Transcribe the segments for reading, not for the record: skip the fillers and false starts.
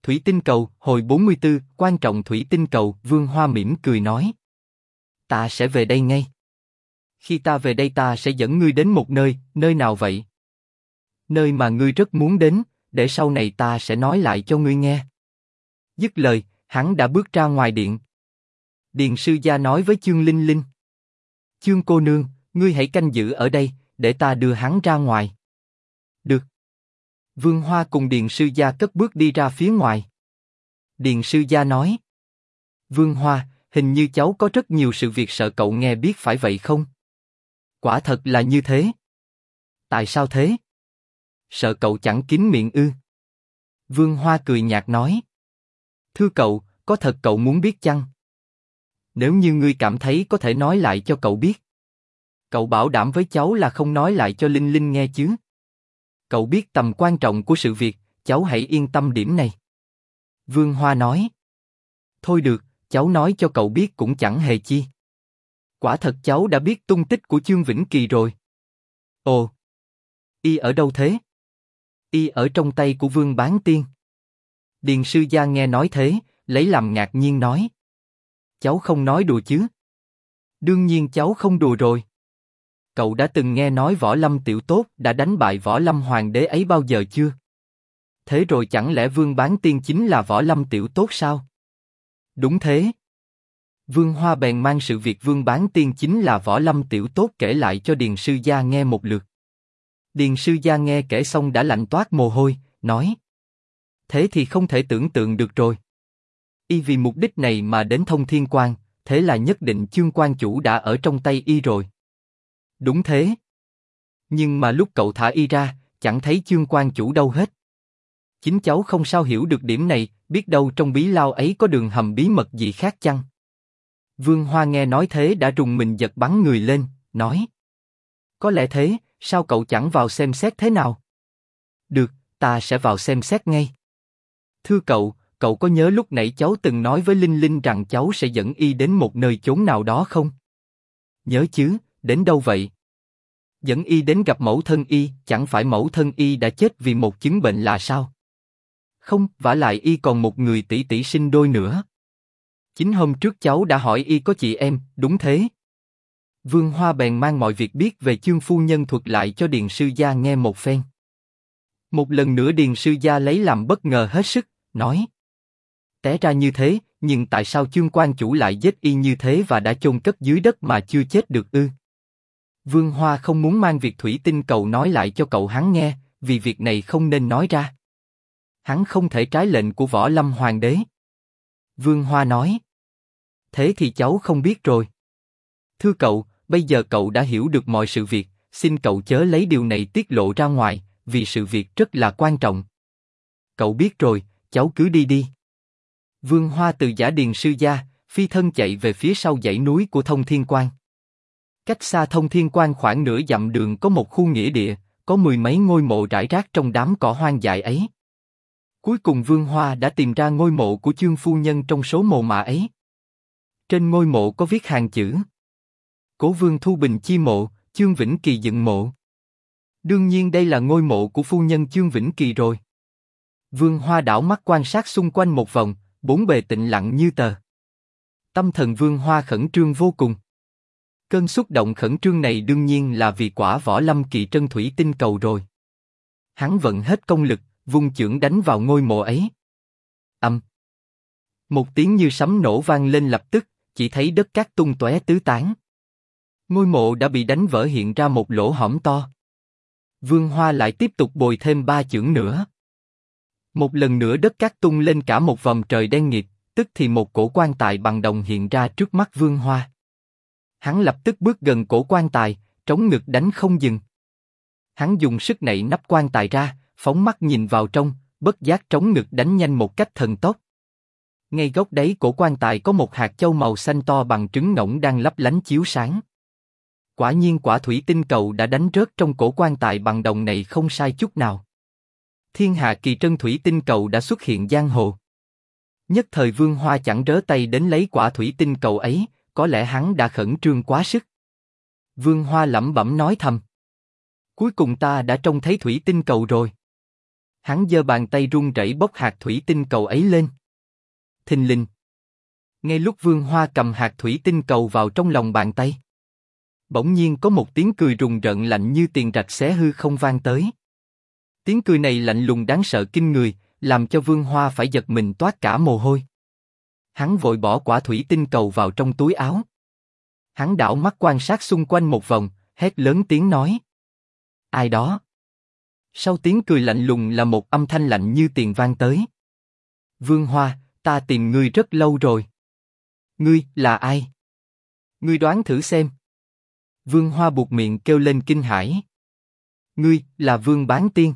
Thủy tinh cầu, hồi 44, quan trọng thủy tinh cầu, Vương Hoa mỉm cười nói. Ta sẽ về đây ngay. Khi ta về đây ta sẽ dẫn ngươi đến một nơi, nơi nào vậy? Nơi mà ngươi rất muốn đến, để sau này ta sẽ nói lại cho ngươi nghe. Dứt lời, hắn đã bước ra ngoài điện. Điền sư gia nói với Chương Linh Linh. Chương cô nương, ngươi hãy canh giữ ở đây, để ta đưa hắn ra ngoài. Được. Vương Hoa cùng Điền sư gia cất bước đi ra phía ngoài. Điền sư gia nói. Vương Hoa, hình như cháu có rất nhiều sự việc sợ cậu nghe biết phải vậy không? Quả thật là như thế. Tại sao thế? Sợ cậu chẳng kín miệng ư? Vương Hoa cười nhạt nói. Thưa cậu, có thật cậu muốn biết chăng? Nếu như ngươi cảm thấy có thể nói lại cho cậu biết. Cậu bảo đảm với cháu là không nói lại cho Linh Linh nghe chứ? Cậu biết tầm quan trọng của sự việc, cháu hãy yên tâm điểm này. Vương Hoa nói. Thôi được, cháu nói cho cậu biết cũng chẳng hề chi. Quả thật cháu đã biết tung tích của Chương Vĩnh Kỳ rồi. Ồ, y ở đâu thế? Y ở trong tay của Vương Bán Tiên. Điền sư gia nghe nói thế, lấy làm ngạc nhiên nói. Cháu không nói đùa chứ? Đương nhiên cháu không đùa rồi. Cậu đã từng nghe nói Võ Lâm tiểu tốt đã đánh bại Võ Lâm Hoàng đế ấy bao giờ chưa? Thế rồi chẳng lẽ Vương Bán Tiên chính là Võ Lâm tiểu tốt sao? Đúng thế. Vương Hoa bèn mang sự việc Vương Bán Tiên chính là Võ Lâm tiểu tốt kể lại cho Điền sư gia nghe một lượt. Điền sư gia nghe kể xong đã lạnh toát mồ hôi, nói. Thế thì không thể tưởng tượng được rồi. Y vì mục đích này mà đến Thông Thiên Quan, thế là nhất định Chương quan chủ đã ở trong tay y rồi. Đúng thế. Nhưng mà lúc cậu thả y ra, chẳng thấy Chương quan chủ đâu hết. Chính cháu không sao hiểu được điểm này, biết đâu trong bí lao ấy có đường hầm bí mật gì khác chăng? Vương Hoa nghe nói thế đã rùng mình giật bắn người lên, nói. Có lẽ thế, sao cậu chẳng vào xem xét thế nào? Được, ta sẽ vào xem xét ngay. Thưa cậu, cậu có nhớ lúc nãy cháu từng nói với Linh Linh rằng cháu sẽ dẫn y đến một nơi chốn nào đó không? Nhớ chứ, đến đâu vậy? Dẫn y đến gặp mẫu thân y, chẳng phải mẫu thân y đã chết vì một chứng bệnh là sao? Không, vả lại y còn một người tỷ tỷ sinh đôi nữa. Chính hôm trước cháu đã hỏi y có chị em, đúng thế. Vương Hoa bèn mang mọi việc biết về Chương phu nhân thuật lại cho Điền sư gia nghe một phen. Một lần nữa Điền sư gia lấy làm bất ngờ hết sức, nói. Té ra như thế, nhưng tại sao Chương quan chủ lại giết y như thế và đã chôn cất dưới đất mà chưa chết được ư? Vương Hoa không muốn mang việc thủy tinh cầu nói lại cho cậu hắn nghe, vì việc này không nên nói ra. Hắn không thể trái lệnh của Võ Lâm Hoàng đế. Vương Hoa nói. Thế thì cháu không biết rồi. Thưa cậu, bây giờ cậu đã hiểu được mọi sự việc, xin cậu chớ lấy điều này tiết lộ ra ngoài, vì sự việc rất là quan trọng. Cậu biết rồi, cháu cứ đi đi. Vương Hoa từ giả Điền sư gia, phi thân chạy về phía sau dãy núi của Thông Thiên Quan. Cách xa Thông Thiên Quan khoảng nửa dặm đường có một khu nghĩa địa, có mười mấy ngôi mộ rải rác trong đám cỏ hoang dại ấy. Cuối cùng Vương Hoa đã tìm ra ngôi mộ của Chương phu nhân trong số mồ mả ấy. Trên ngôi mộ có viết hàng chữ. Cố Vương Thu Bình chi mộ, Chương Vĩnh Kỳ dựng mộ. Đương nhiên đây là ngôi mộ của phu nhân Chương Vĩnh Kỳ rồi. Vương Hoa đảo mắt quan sát xung quanh một vòng, bốn bề tĩnh lặng như tờ. Tâm thần Vương Hoa khẩn trương vô cùng. Cơn xúc động khẩn trương này đương nhiên là vì quả Võ Lâm Kỳ Trân thủy tinh cầu rồi. Hắn vận hết công lực, vung chưởng đánh vào ngôi mộ ấy. Âm. Một tiếng như sấm nổ vang lên lập tức, chỉ thấy đất cát tung tóe tứ tán. Ngôi mộ đã bị đánh vỡ hiện ra một lỗ hõm to. Vương Hoa lại tiếp tục bồi thêm 3 chưởng nữa. Một lần nữa đất cát tung lên cả một vòng trời đen nghịt, tức thì một cổ quan tài bằng đồng hiện ra trước mắt Vương Hoa. Hắn lập tức bước gần cổ quan tài, trống ngực đánh không dừng. Hắn dùng sức nảy nắp quan tài ra, phóng mắt nhìn vào trong, bất giác trống ngực đánh nhanh một cách thần tốc. Ngay góc đáy cổ quan tài có một hạt châu màu xanh to bằng trứng ngỗng đang lấp lánh chiếu sáng. Quả nhiên quả thủy tinh cầu đã đánh rớt trong cổ quan tài bằng đồng này không sai chút nào. Thiên hạ kỳ trân thủy tinh cầu đã xuất hiện giang hồ. Nhất thời Vương Hoa chẳng rớ tay đến lấy quả thủy tinh cầu ấy, có lẽ hắn đã khẩn trương quá sức. Vương Hoa lẩm bẩm nói thầm. Cuối cùng ta đã trông thấy thủy tinh cầu rồi. Hắn giơ bàn tay run rẩy bốc hạt thủy tinh cầu ấy lên. Thình lình. Ngay lúc Vương Hoa cầm hạt thủy tinh cầu vào trong lòng bàn tay, bỗng nhiên có một tiếng cười rùng rợn lạnh như tiền rạch xé hư không vang tới. Tiếng cười này lạnh lùng đáng sợ kinh người, làm cho Vương Hoa phải giật mình toát cả mồ hôi. Hắn vội bỏ quả thủy tinh cầu vào trong túi áo. Hắn đảo mắt quan sát xung quanh một vòng, hét lớn tiếng nói: Ai đó? Sau tiếng cười lạnh lùng là một âm thanh lạnh như tiền vang tới: Vương Hoa, ta tìm ngươi rất lâu rồi. Ngươi là ai? Ngươi đoán thử xem. Vương Hoa buột miệng kêu lên kinh hãi. Ngươi là Vương Bán Tiên.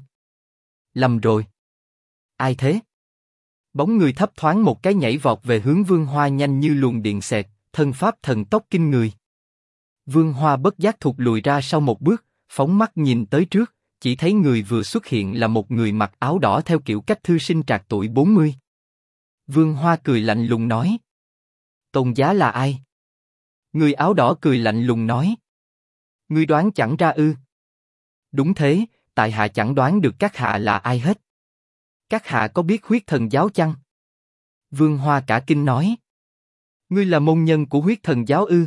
Lầm rồi. Ai thế? Bóng người thấp thoáng một cái nhảy vọt về hướng Vương Hoa nhanh như luồng điện xẹt, thân pháp thần tốc kinh người. Vương Hoa bất giác thụt lùi ra sau một bước, phóng mắt nhìn tới trước, chỉ thấy người vừa xuất hiện là một người mặc áo đỏ theo kiểu cách thư sinh trạc tuổi 40. Vương Hoa cười lạnh lùng nói: Tôn giá là ai? Người áo đỏ cười lạnh lùng nói: Ngươi đoán chẳng ra ư? Đúng thế, tại hạ chẳng đoán được các hạ là ai hết. Các hạ có biết huyết thần giáo chăng? Vương Hoa cả kinh nói: Ngươi là môn nhân của huyết thần giáo ư?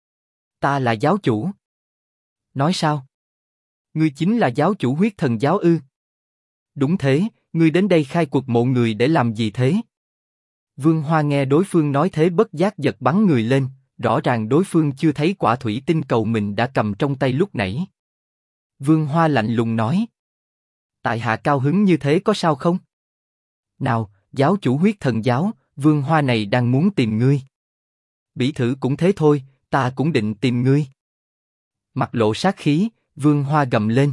Ta là giáo chủ. Nói sao? Ngươi chính là giáo chủ huyết thần giáo ư? Đúng thế, ngươi đến đây khai quật mộ người để làm gì thế? Vương Hoa nghe đối phương nói thế bất giác giật bắn người lên, rõ ràng đối phương chưa thấy quả thủy tinh cầu mình đã cầm trong tay lúc nãy. Vương Hoa lạnh lùng nói: Tại hạ cao hứng như thế có sao không? Nào, giáo chủ huyết thần giáo, Vương Hoa này đang muốn tìm ngươi. Bỉ thử cũng thế thôi, ta cũng định tìm ngươi. Mặt lộ sát khí, Vương Hoa gầm lên: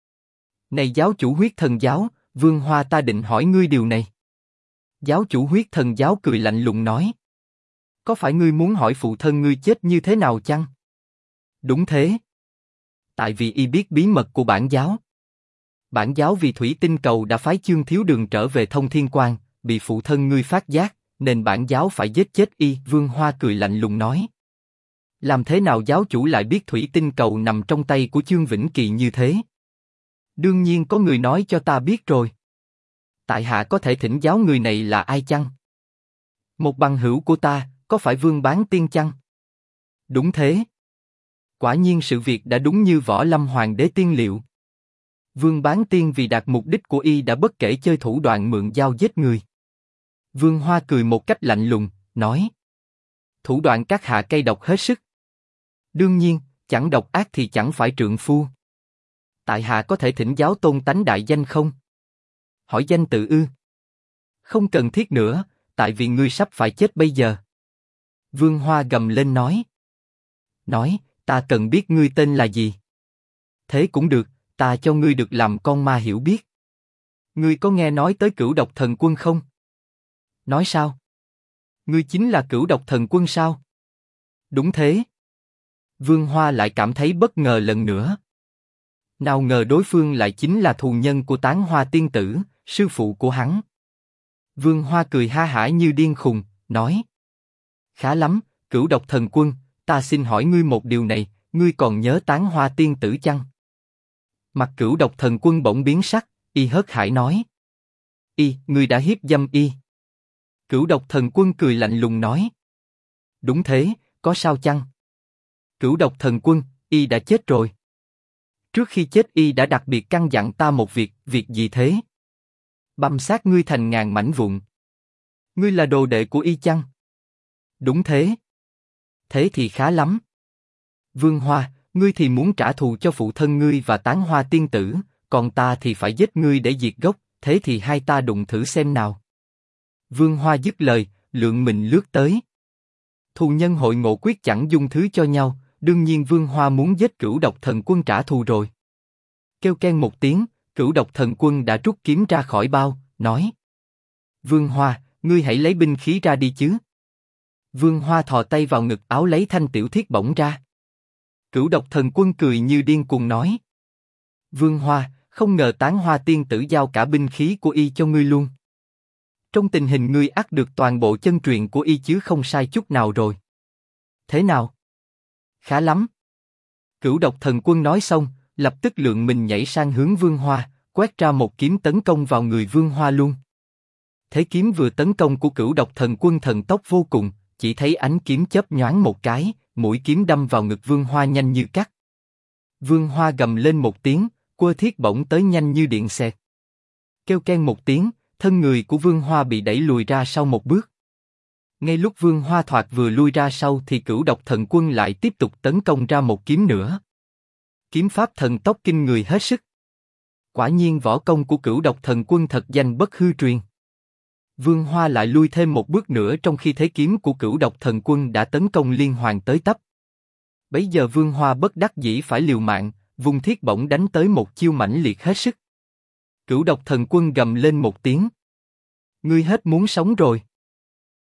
Này giáo chủ huyết thần giáo, Vương Hoa ta định hỏi ngươi điều này. Giáo chủ huyết thần giáo cười lạnh lùng nói: Có phải ngươi muốn hỏi phụ thân ngươi chết như thế nào chăng? Đúng thế. Tại vì y biết bí mật của bản giáo. Bản giáo vì thủy tinh cầu đã phái Chương Thiếu Đường trở về Thông Thiên Quan, bị phụ thân ngươi phát giác, nên bản giáo phải giết chết y. Vương Hoa cười lạnh lùng nói: Làm thế nào giáo chủ lại biết thủy tinh cầu nằm trong tay của Chương Vĩnh Kỳ như thế? Đương nhiên có người nói cho ta biết rồi. Tại hạ có thể thỉnh giáo người này là ai chăng? Một bằng hữu của ta, có phải Vương Bán Tiên chăng? Đúng thế. Quả nhiên sự việc đã đúng như Võ Lâm Hoàng đế tiên liệu. Vương Bán Tiên vì đạt mục đích của y đã bất kể chơi thủ đoạn mượn dao giết người. Vương Hoa cười một cách lạnh lùng, nói: Thủ đoạn các hạ cay độc hết sức. Đương nhiên, chẳng độc ác thì chẳng phải trượng phu. Tại hạ có thể thỉnh giáo tôn tánh đại danh không? Hỏi danh tự ư? Không cần thiết nữa, tại vì ngươi sắp phải chết bây giờ. Vương Hoa gầm lên nói: Ta cần biết ngươi tên là gì. Thế cũng được, ta cho ngươi được làm con ma hiểu biết. Ngươi có nghe nói tới Cửu Độc Thần Quân không? Nói sao? Ngươi chính là Cửu Độc Thần Quân sao? Đúng thế. Vương Hoa lại cảm thấy bất ngờ lần nữa. Nào ngờ đối phương lại chính là thù nhân của Tán Hoa tiên tử, sư phụ của hắn. Vương Hoa cười ha hả như điên khùng, nói: Khá lắm, Cửu Độc Thần Quân, ta xin hỏi ngươi một điều này, ngươi còn nhớ Tán Hoa tiên tử chăng? Mặt Cửu Độc Thần Quân bỗng biến sắc, y hớt hải nói: Ngươi đã hiếp dâm y. Cửu Độc Thần Quân cười lạnh lùng nói: Đúng thế, có sao chăng? Cửu Độc Thần Quân, y đã chết rồi. Trước khi chết y đã đặc biệt căn dặn ta một việc gì thế? Băm xác ngươi thành ngàn mảnh vụn. Ngươi là đồ đệ của y chăng? Đúng thế. Thế thì khá lắm. Vương Hoa, ngươi thì muốn trả thù cho phụ thân ngươi và Tán Hoa tiên tử, còn ta thì phải giết ngươi để diệt gốc, thế thì hai ta đụng thử xem nào. Vương Hoa dứt lời, lượn mình lướt tới. Thù nhân hội ngộ quyết chẳng dung thứ cho nhau, đương nhiên Vương Hoa muốn giết Cửu Độc Thần Quân trả thù rồi. Kêu keng một tiếng, Cửu Độc Thần Quân đã rút kiếm ra khỏi bao, nói: Vương Hoa, ngươi hãy lấy binh khí ra đi chứ. Vương Hoa thò tay vào ngực áo lấy thanh tiểu thiết bổng ra. Cửu Độc Thần Quân cười như điên cuồng nói: Vương Hoa, không ngờ Tán Hoa tiên tử giao cả binh khí của y cho ngươi luôn. Trong tình hình ngươi ắt được toàn bộ chân truyền của y chứ không sai chút nào rồi. Thế nào? Khá lắm. Cửu Độc Thần Quân nói xong, lập tức lượn mình nhảy sang hướng Vương Hoa, quét ra một kiếm tấn công vào người Vương Hoa luôn. Thế kiếm vừa tấn công của Cửu Độc Thần Quân thần tốc vô cùng, chỉ thấy ánh kiếm chớp nhoáng một cái, mũi kiếm đâm vào ngực Vương Hoa nhanh như cắt. Vương Hoa gầm lên một tiếng, quơ thiết bổng tới nhanh như điện xẹt. Kêu keng một tiếng, thân người của Vương Hoa bị đẩy lùi ra sau một bước. Ngay lúc Vương Hoa thoạt vừa lui ra sau thì Cửu Độc Thần Quân lại tiếp tục tấn công ra một kiếm nữa. Kiếm pháp thần tốc kinh người hết sức. Quả nhiên võ công của Cửu Độc Thần Quân thật danh bất hư truyền. Vương Hoa lại lui thêm một bước nữa trong khi thế kiếm của Cửu Độc Thần Quân đã tấn công liên hoàn tới tấp. Bấy giờ Vương Hoa bất đắc dĩ phải liều mạng, vùng thiết bổng đánh tới một chiêu mãnh liệt hết sức. Cửu Độc Thần Quân gầm lên một tiếng. Ngươi hết muốn sống rồi.